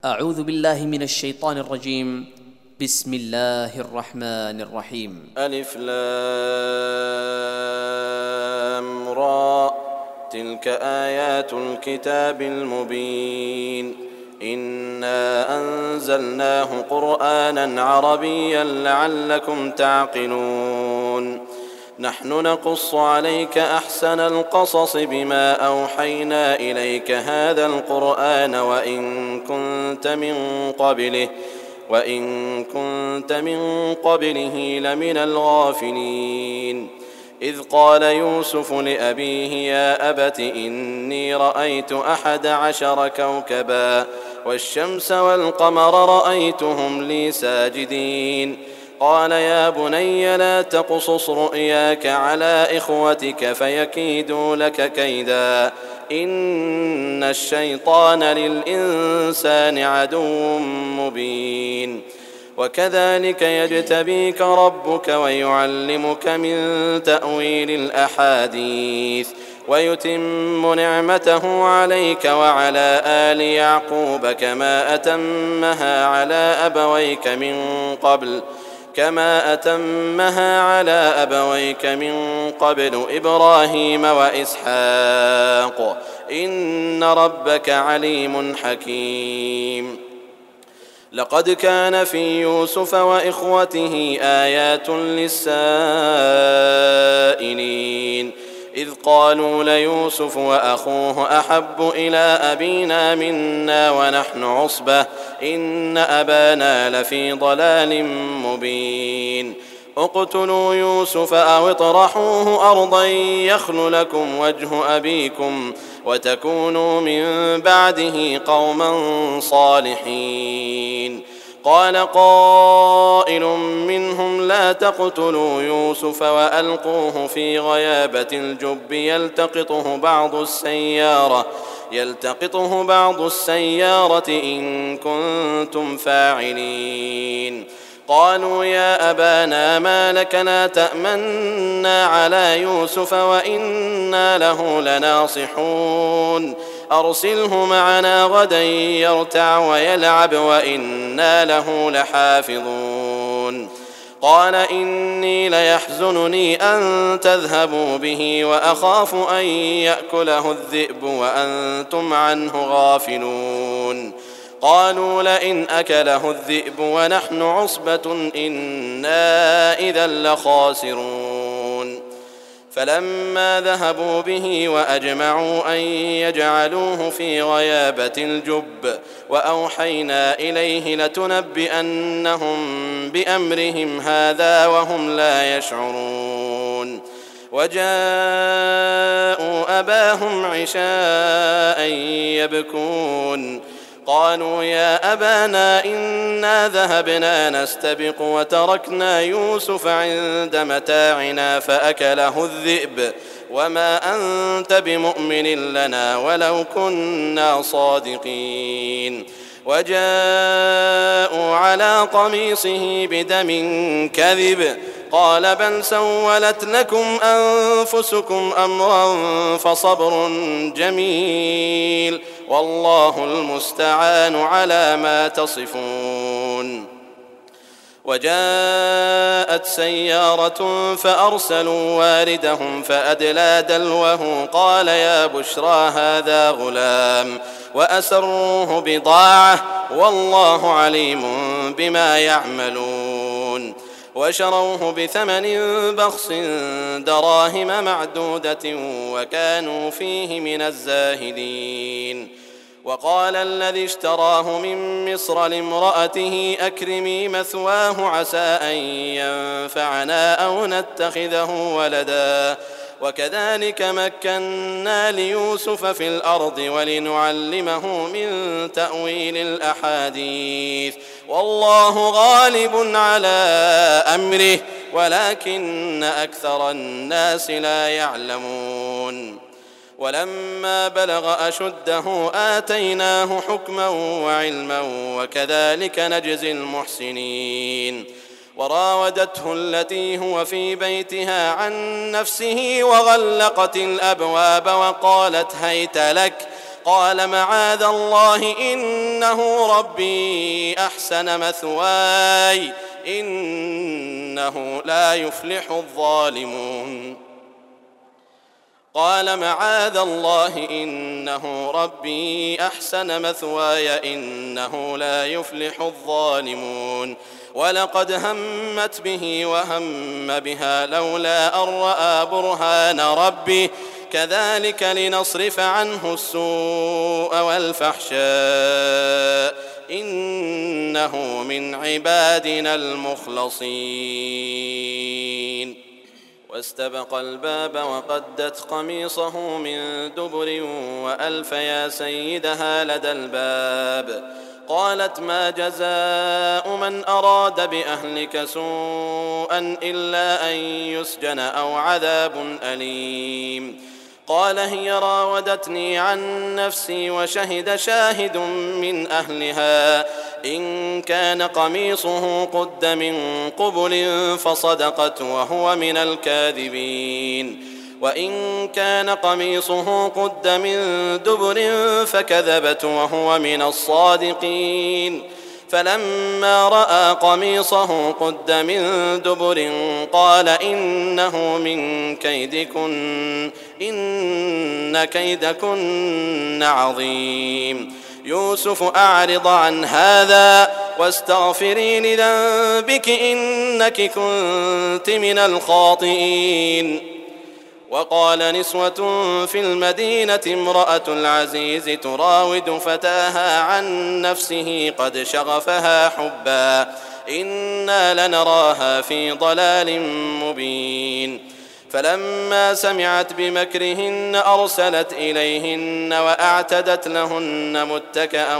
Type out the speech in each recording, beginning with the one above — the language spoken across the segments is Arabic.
أعوذ بالله من الشيطان الرجيم. بسم الله الرحمن الرحيم. ألف لام را، تلك آيات الكتاب المبين. إنا أنزلناه قرآنا عربيا لعلكم تعقلون. نحن نقص عليك أحسن القصص بما أوحينا إليك هذا القرآن وإن كنت من قبله لمن الغافلين. إذ قال يوسف لأبيه يا أبت إني رأيت 11 كوكبا والشمس والقمر رأيتهم لي ساجدين. قال يا بني لا تقصص رؤياك على إخوتك فيكيدوا لك كيدا إن الشيطان للإنسان عدو مبين. وكذلك يجتبيك ربك ويعلمك من تأويل الأحاديث ويتم نعمته عليك وعلى آل يعقوب كما أتمها على أبويك من قبل إبراهيم وإسحاق إن ربك عليم حكيم. لقد كان في يوسف وإخوته آيات للسائلين إذ قالوا ليوسف وأخوه أحب إلى أبينا منا ونحن عصبة إن أبانا لفي ضلال مبين. اقتلوا يوسف أو اطرحوه أرضا يخل لكم وجه أبيكم وتكونوا من بعده قوما صالحين. قال قائل منهم لا تقتلوا يوسف وألقوه في غيابة الجب يلتقطه بعض السيارة إن كنتم فاعلين. قالوا يا أبانا ما لك لا تأمنا على يوسف وإنا له لناصحون أرسله معنا غدا يرتع ويلعب وإنا له لحافظون. قال إني ليحزنني أن تذهبوا به وأخاف أن يأكله الذئب وأنتم عنه غافلون. قالوا لئن أكله الذئب ونحن عصبة إنا إذا لخاسرون. فلما ذهبوا به وأجمعوا أن يجعلوه في غيابة الجب وأوحينا إليه لتنبئنهم بأمرهم هذا وهم لا يشعرون. وجاءوا أباهم عشاء يبكون. قالوا يا أبانا إنا ذهبنا نستبق وتركنا يوسف عند متاعنا فأكله الذئب وما أنت بمؤمن لنا ولو كنا صادقين. وجاءوا على قميصه بدم كذب قال بل سولت لكم أنفسكم أمرا فصبر جميل والله المستعان على ما تصفون. وجاءت سيارة فأرسلوا واردهم فأدلى دلوه قال يا بشرى هذا غلام وأسروه بضاعة والله عليم بما يعملون. وشروه بثمن بخس دراهم معدودة وكانوا فيه من الزاهدين. وقال الذي اشتراه من مصر لامرأته أكرمي مثواه عسى أن ينفعنا أو نتخذه ولدا وكذلك مكنا ليوسف في الأرض ولنعلمه من تأويل الأحاديث والله غالب على أمره ولكن أكثر الناس لا يعلمون. ولما بلغ أشده آتيناه حكما وعلما وكذلك نجزي المحسنين. وراودته التي هو في بيتها عن نفسه وغلقت الأبواب وقالت هيت لك قال معاذ الله إنه ربي أحسن مثواي إنه لا يفلح الظالمون قال معاذ الله إنه ربي أحسن مثواي إنه لا يفلح الظالمون ولقد همت به وهم بها لولا أن رأى برهان ربه كذلك لنصرف عنه السوء والفحشاء إنه من عبادنا المخلصين واستبق الباب وقدت قميصه من دبر وألف يا سيدها لدى الباب قالت ما جزاء من أراد بأهلك سوءا إلا أن يسجن أو عذاب أليم قال هي راودتني عن نفسي وشهد شاهد من أهلها إن كان قميصه قد من قبل فصدقت وهو من الكاذبين وإن كان قميصه قد من دبر فكذبت وهو من الصادقين فلما رأى قميصه قد من دبر قال إنه من كيدكن إن كيدكن عظيم يوسف أعرض عن هذا واستغفري لذنبك إنك كنت من الخاطئين وقال نسوة في المدينة امرأة العزيز تراود فتاها عن نفسه قد شغفها حبا إنا لنراها في ضلال مبين فلما سمعت بمكرهن أرسلت إليهن وأعتدت لهن متكئا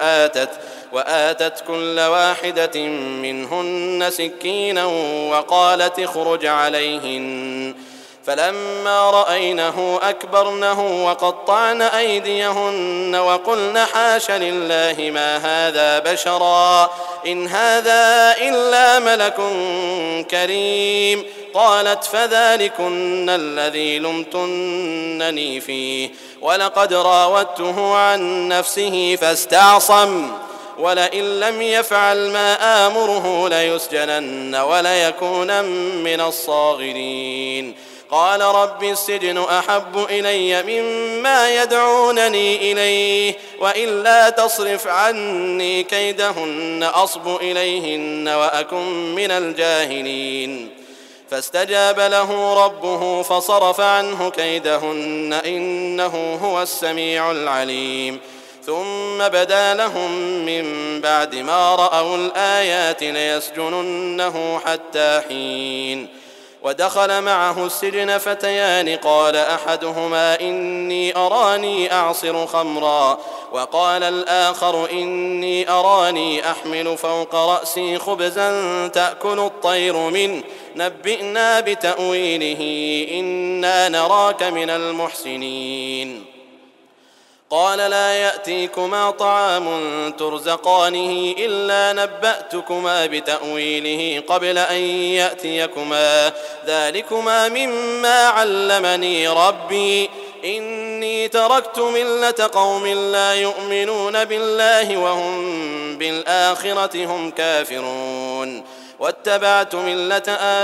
وآتت كل واحدة منهن سكينا وقالت اخرج عليهن فلما رأينه أكبرنه وقطعن أيديهن وقلن حاش لله ما هذا بشرا إن هذا إلا ملك كريم قالت فذلكن الذي لمتنني فيه ولقد راودته عن نفسه فاستعصم ولئن لم يفعل ما آمره ليسجنن وليكونن من الصاغرين قال رب السجن أحب إلي مما يدعونني إليه وإلا تصرف عني كيدهن أصب إليهن وأكن من الجاهلين فاستجاب له ربه فصرف عنه كيدهن إنه هو السميع العليم ثم بدا لهم من بعد ما رأوا الآيات ليسجننه حتى حين ودخل معه السجن فتيان قال أحدهما إني أراني أعصر خمرا وقال الآخر إني أراني أحمل فوق رأسي خبزا تأكل الطير منه نبئنا بتأويله إنا نراك من المحسنين قال لا يأتيكما طعام ترزقانه إلا نبأتكما بتأويله قبل أن يأتيكما ذلكما مما علمني ربي إني تركت ملة قوم لا يؤمنون بالله وهم بالآخرة هم كافرون واتبعت ملة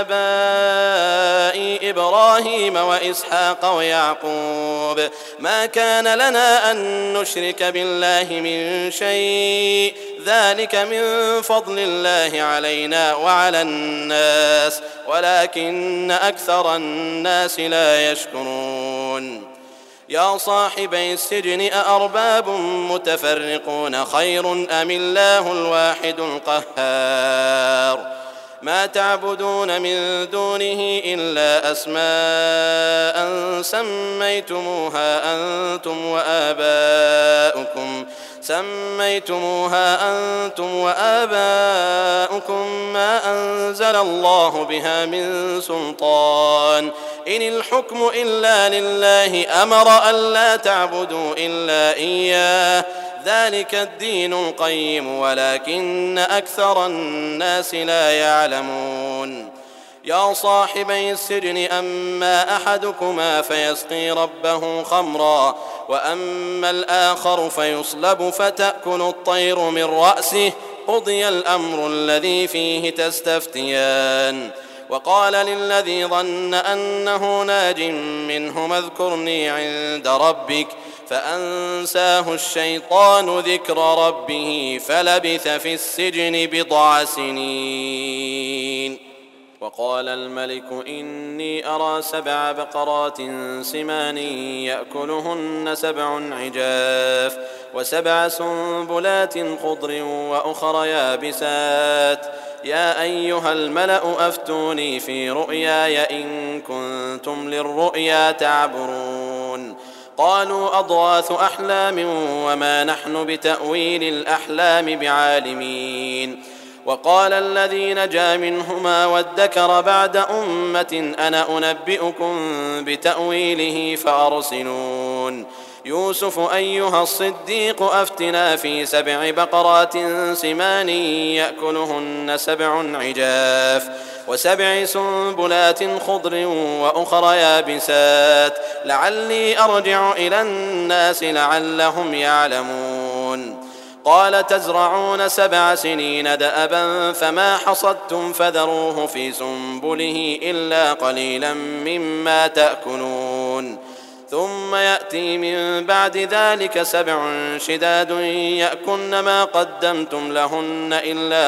آبائي إبراهيم وإسحاق ويعقوب ما كان لنا أن نشرك بالله من شيء ذلك من فضل الله علينا وعلى الناس ولكن أكثر الناس لا يشكرون يا صاحبي السجن أأرباب متفرقون خير أم الله الواحد القهار ما تعبدون من دونه إلا أسماء سميتموها أنتم وآباؤكم ما أنزل الله بها من سلطان إن الحكم إلا لله أمر ألا تعبدوا إلا إياه ذلك الدين القيم ولكن أكثر الناس لا يعلمون يا صاحبي السجن أما أحدكما فيسقي ربه خمرا وأما الآخر فيصلب فتأكل الطير من رأسه قضي الأمر الذي فيه تستفتيان. وقال للذي ظن أنه ناج منهما اذكرني عند ربك فأنساه الشيطان ذكر ربه فلبث في السجن بضع سنين. وقال الملك إني أرى 7 بقرات سمان يأكلهن 7 عجاف و7 سنبلات خضر وأخر يابسات يا أيها الملأ أفتوني في رؤياي إن كنتم للرؤيا تعبرون. قالوا أضغاث أحلام وما نحن بتأويل الأحلام بعالمين. وقال الذي نجا منهما وادكر بعد أمة أنا أنبئكم بتأويله فأرسلون. يوسف أيها الصديق أفتنا في 7 بقرات سمان يأكلهن 7 عجاف و7 سنبلات خضر وأخر يابسات لعلي أرجع إلى الناس لعلهم يعلمون. قال تزرعون 7 سنين دأبا فما حصدتم فذروه في سنبله إلا قليلا مما تأكلون. ثم يأتي من بعد ذلك 7 شداد يأكلن ما قدمتم لهن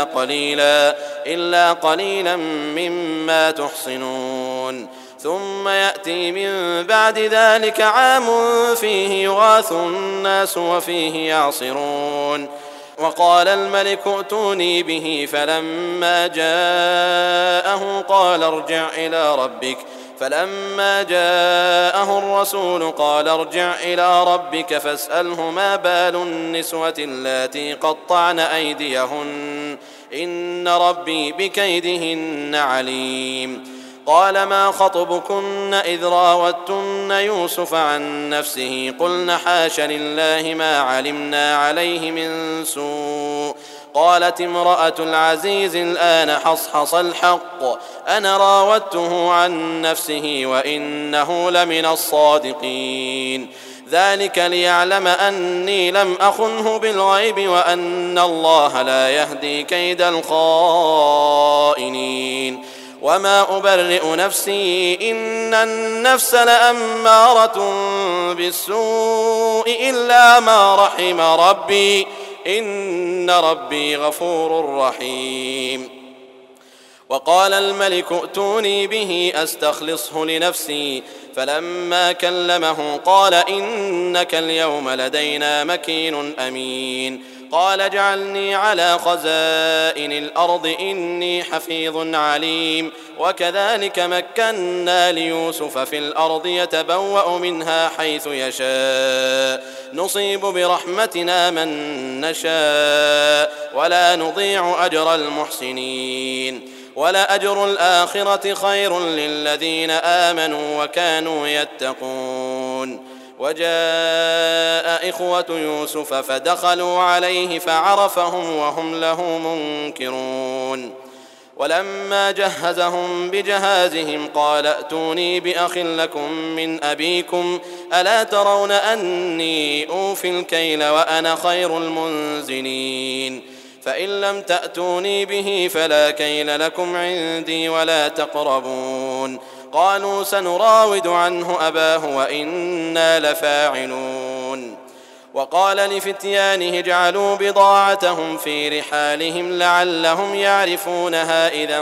إلا قليلا مما تحصنون. ثم يأتي من بعد ذلك عام فيه يغاث الناس وفيه يعصرون. وقال الملك ائتوني به فلما جاءه قال ارجع إلى ربك فلما جاءه الرسول قال ارجع إلى ربك فاسأله ما بال النسوة اللاتي قطعن أيديهن إن ربي بكيدهن عليم. قال ما خطبكن إذ راوتن يوسف عن نفسه قلن حاش لله ما علمنا عليه من سوء. قالت امرأة العزيز الآن حصحص الحق أنا راودته عن نفسه وإنه لمن الصادقين. ذلك ليعلم أني لم أخنه بالغيب وأن الله لا يهدي كيد الخائنين. وما أبرئ نفسي إن النفس لأمارة بالسوء إلا ما رحم ربي إن ربي غفور رحيم. وقال الملك ائتوني به أستخلصه لنفسي فلما كلمه قال إنك اليوم لدينا مكين أمين. قال اجعلني على خزائن الأرض إني حفيظ عليم. وكذلك مكنا ليوسف في الأرض يتبوأ منها حيث يشاء نصيب برحمتنا من نشاء ولا نضيع أجر المحسنين. ولأجر الآخرة خير للذين آمنوا وكانوا يتقون. وجاء إخوة يوسف فدخلوا عليه فعرفهم وهم له منكرون. ولما جهزهم بجهازهم قال ائتوني بأخ لكم من أبيكم ألا ترون أني أوفي الكيل وأنا خير المنزلين. فإن لم تأتوني به فلا كيل لكم عندي ولا تقربون. قالوا سنراود عنه أباه وإنا لفاعلون. وقال لفتيانه اجعلوا بضاعتهم في رحالهم لعلهم يعرفونها إذا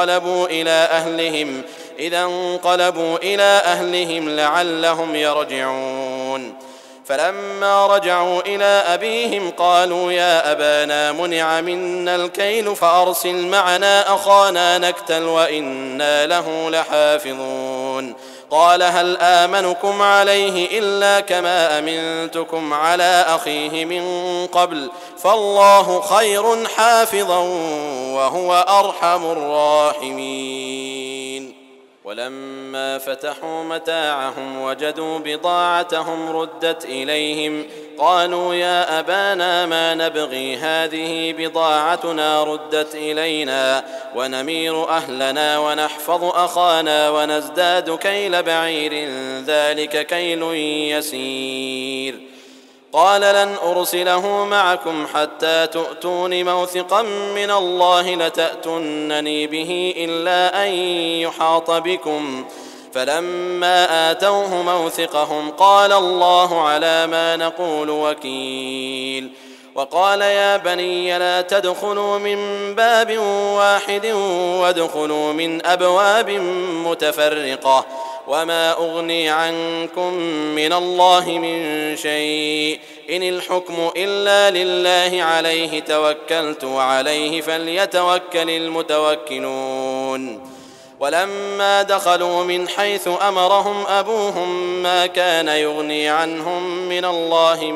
انقلبوا إلى أهلهم لعلهم يرجعون. فلما رجعوا إلى أبيهم قالوا يا أبانا منع منا الكيل فأرسل معنا أخانا نكتل وإنا له لحافظون. قال هل آمنكم عليه إلا كما أمنتكم على أخيه من قبل فالله خير حافظا وهو أرحم الراحمين. ولما فتحوا متاعهم وجدوا بضاعتهم ردت إليهم قالوا يا أبانا ما نبغي هذه بضاعتنا ردت إلينا ونمير أهلنا ونحفظ أخانا ونزداد كيل بعير ذلك كيل يسير. قال لن أرسله معكم حتى تؤتون موثقا من الله لتأتونني به إلا أن يحاط بكم. فلما آتوه موثقهم قال الله على ما نقول وكيل. وقال يا بني لا تدخلوا من باب واحد وادخلوا من أبواب متفرقة وما أغني عنكم من الله من شيء إن الحكم إلا لله عليه توكلت وعليه فليتوكل المتوكلون. ولما دخلوا من حيث أمرهم أبوهم ما كان يغني عنهم من الله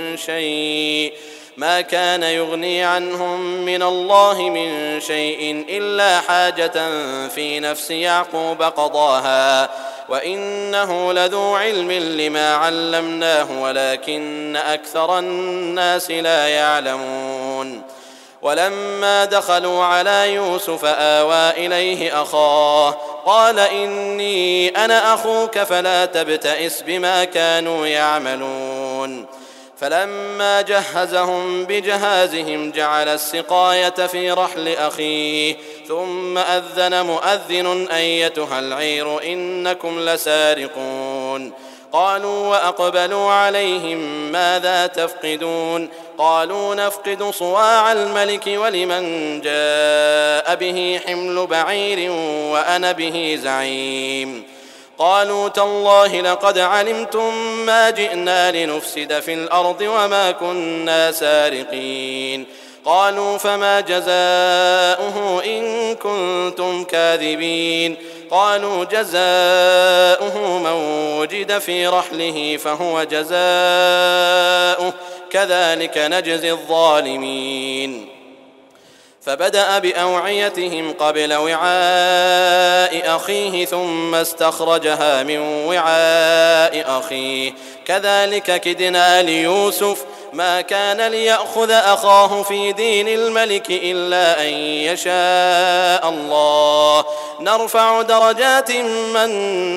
من شيء إلا حاجة في نفس يعقوب قضاها وإنه لذو علم لما علمناه ولكن أكثر الناس لا يعلمون. ولما دخلوا على يوسف آوى إليه أخاه قال إني أنا أخوك فلا تبتئس بما كانوا يعملون. فلما جهزهم بجهازهم جعل السقاية في رحل أخيه ثم أذن مؤذن أيتها العير إنكم لسارقون. قالوا وأقبلوا عليهم ماذا تفقدون قالوا نفقد صواع الملك ولمن جاء به حمل بعير وأنا به زعيم. قالوا تالله لقد علمتم ما جئنا لنفسد في الأرض وما كنا سارقين. قالوا فما جزاؤه إن كنتم كاذبين. قالوا جزاؤه من وجد في رحله فهو جزاؤه كذلك نجزي الظالمين. فبدأ بأوعيتهم قبل وعاء أخيه ثم استخرجها من وعاء أخيه كذلك كدنا ليوسف ما كان ليأخذ أخاه في دين الملك إلا أن يشاء الله نرفع درجات من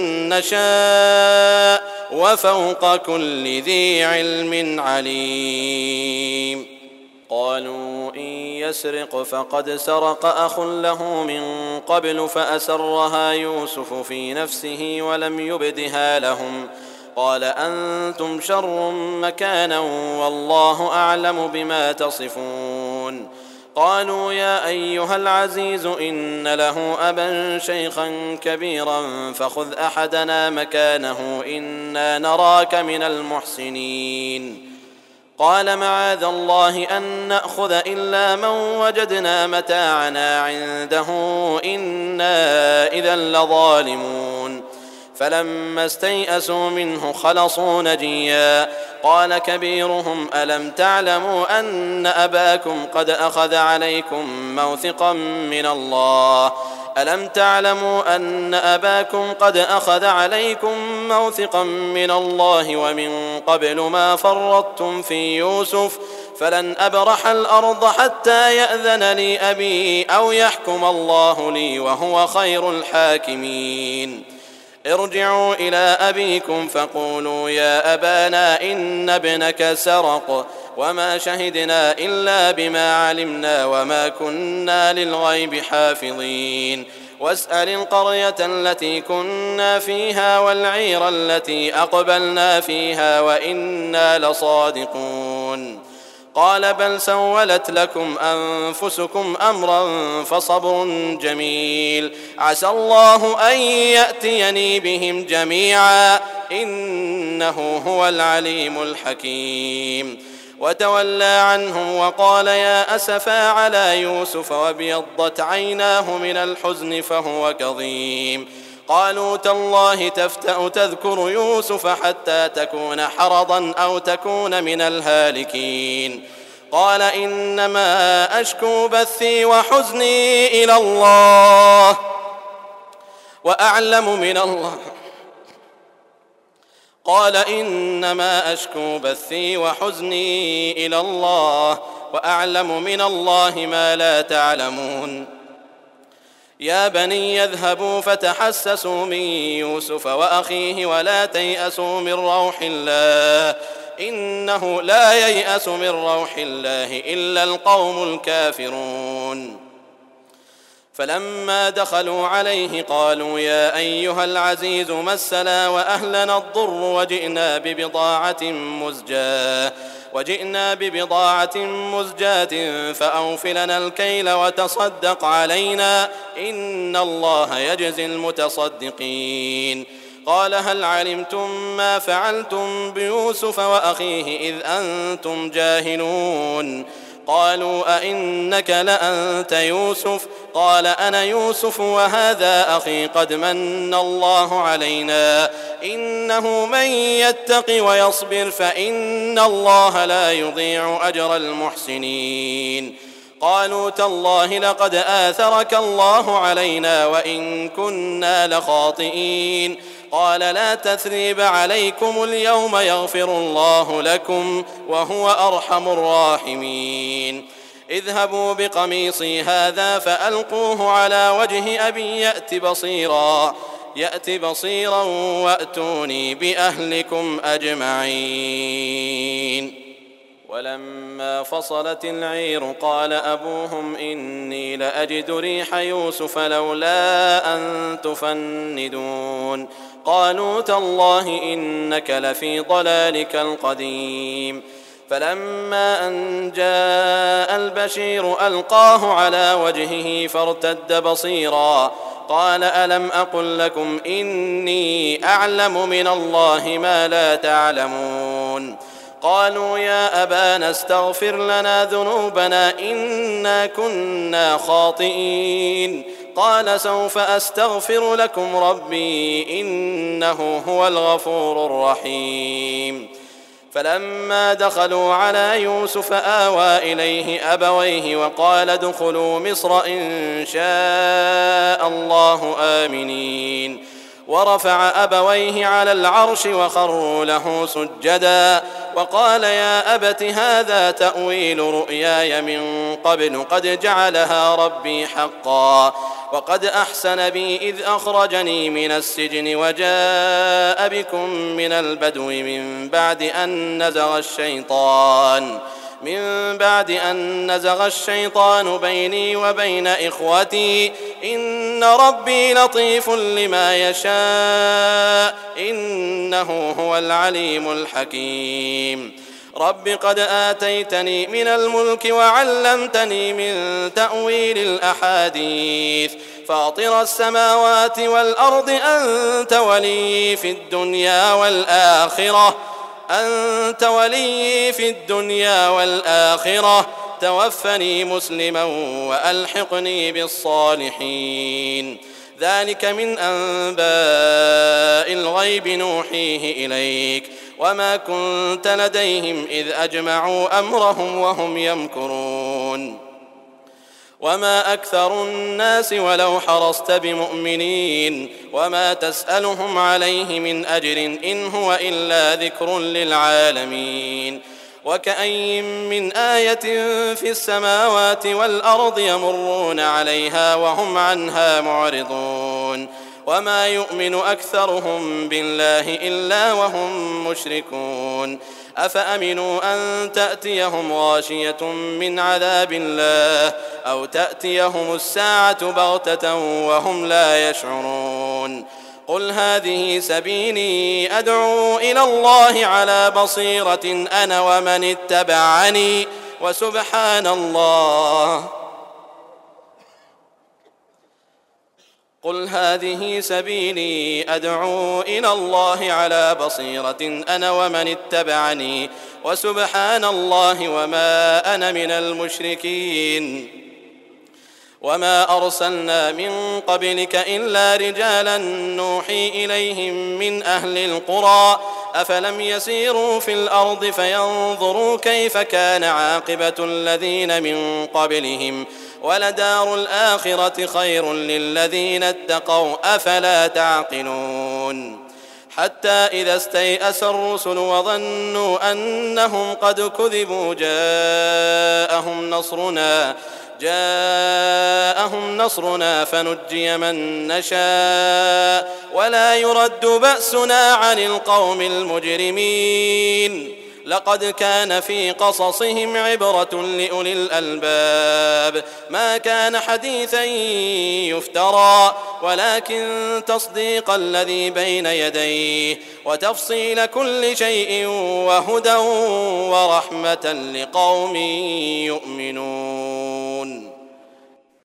نشاء وفوق كل ذي علم عليم. قالوا إن يسرق فقد سرق أخ له من قبل فأسرها يوسف في نفسه ولم يبدها لهم قال أنتم شر مكانا والله أعلم بما تصفون. قالوا يا أيها العزيز إن له أبا شيخا كبيرا فخذ أحدنا مكانه إنا نراك من المحسنين. قال معاذ الله أن نأخذ إلا من وجدنا متاعنا عنده إنا إذا لظالمون. فلما استيئسوا منه خلصوا نجيا. قال كبيرهم ألم تعلموا أن أباكم قد أخذ عليكم موثقا من الله ومن قبل ما فرطتم في يوسف فلن أبرح الأرض حتى يأذن لي أبي أو يحكم الله لي وهو خير الحاكمين. ارجعوا إلى أبيكم فقولوا يا أبانا إن ابنك سرق وما شهدنا إلا بما علمنا وما كنا للغيب حافظين. واسأل القرية التي كنا فيها والعير التي أقبلنا فيها وإنا لصادقون. قال بل سولت لكم أنفسكم أمرا فصبر جميل عسى الله أن يأتيني بهم جميعا إنه هو العليم الحكيم. وتولى عنهم وقال يا أسفا على يوسف وابيضت عيناه من الحزن فهو كظيم. قالوا تالله تفتأ تذكر يوسف حتى تكون حرضا أو تكون من الهالكين. قال إنما أشكو بثي وحزني إلى الله وأعلم من الله. قال إنما أشكو بثي وحزني إلى الله وأعلم من الله ما لا تعلمون. يا بني يذهبوا فتحسسوا من يوسف وأخيه ولا تيأسوا من روح الله إنه لا ييأس من روح الله إلا القوم الكافرون. فلما دخلوا عليه قالوا يا أيها العزيز مسنا وأهلنا الضر وجئنا ببضاعة مزجاة فأوف لنا الكيل وتصدق علينا إن الله يجزي المتصدقين. قال هل علمتم ما فعلتم بيوسف وأخيه إذ أنتم جاهلون؟ قالوا أئنك لأنت يوسف؟ قال أنا يوسف وهذا أخي قد من الله علينا إنه من يتق ويصبر فإن الله لا يضيع أجر المحسنين. قالوا تالله لقد آثرك الله علينا وإن كنا لخاطئين. قال لا تثريب عليكم اليوم يغفر الله لكم وهو أرحم الراحمين. اذهبوا بقميصي هذا فألقوه على وجه أبي يأت بصيرا وأتوني بأهلكم أجمعين. ولما فصلت العير قال أبوهم إني لأجد ريح يوسف لولا أن تفندون. قالوا تالله إنك لفي ضلالك القديم. فلما أن جاء البشير ألقاه على وجهه فارتد بصيرا قال ألم أقل لكم إني أعلم من الله ما لا تعلمون؟ قالوا يا أبانا استغفر لنا ذنوبنا إنا كنا خاطئين. قال سوف أستغفر لكم ربي إنه هو الغفور الرحيم. فلما دخلوا على يوسف آوى إليه أبويه وقال ادخلوا مصر إن شاء الله آمنين. ورفع أبويه على العرش وخروا له سجدا وقال يا أبت هذا تأويل رؤياي من قبل قد جعلها ربي حقا وقد أحسن بي إذ أخرجني من السجن وجاء بكم من البدو من بعد أن نزغ الشيطان بيني وبين إخوتي إن ربي لطيف لما يشاء إنه هو العليم الحكيم. رب قد آتيتني من الملك وعلمتني من تأويل الأحاديث فاطر السماوات والأرض أنت ولي في الدنيا والآخرة توفني مسلما وألحقني بالصالحين. ذلك من أنباء الغيب نوحيه إليك وما كنت لديهم إذ أجمعوا أمرهم وهم يمكرون. وما أكثر الناس ولو حرصت بمؤمنين وما تسألهم عليه من أجر إن هو إلا ذكر للعالمين. وكأي من آية في السماوات والأرض يمرون عليها وهم عنها معرضون وما يؤمن أكثرهم بالله إلا وهم مشركون. أفأمنوا أن تأتيهم غاشية من عذاب الله أو تأتيهم الساعة بغتة وهم لا يشعرون. قل هذه سبيلي أدعو إلى الله على بصيرة أنا ومن اتبعني وسبحان الله. قل هذه سبيلي أدعو إلى الله على بصيرة أنا ومن اتبعني وسبحان الله وما أنا من المشركين. وما أرسلنا من قبلك إلا رجالا نوحي إليهم من أهل القرى أفلم يسيروا في الأرض فينظروا كيف كان عاقبة الذين من قبلهم ولدار الآخرة خير للذين اتقوا أفلا تعقلون حتى إذا استيأس الرسل وظنوا أنهم قد كذبوا جاءهم نصرنا فنجي من نشاء ولا يرد بأسنا عن القوم المجرمين لقد كان في قصصهم عبرة لأولي الألباب ما كان حديثا يفترى ولكن تصديق الذي بين يديه وتفصيل كل شيء وهدى ورحمة لقوم يؤمنون.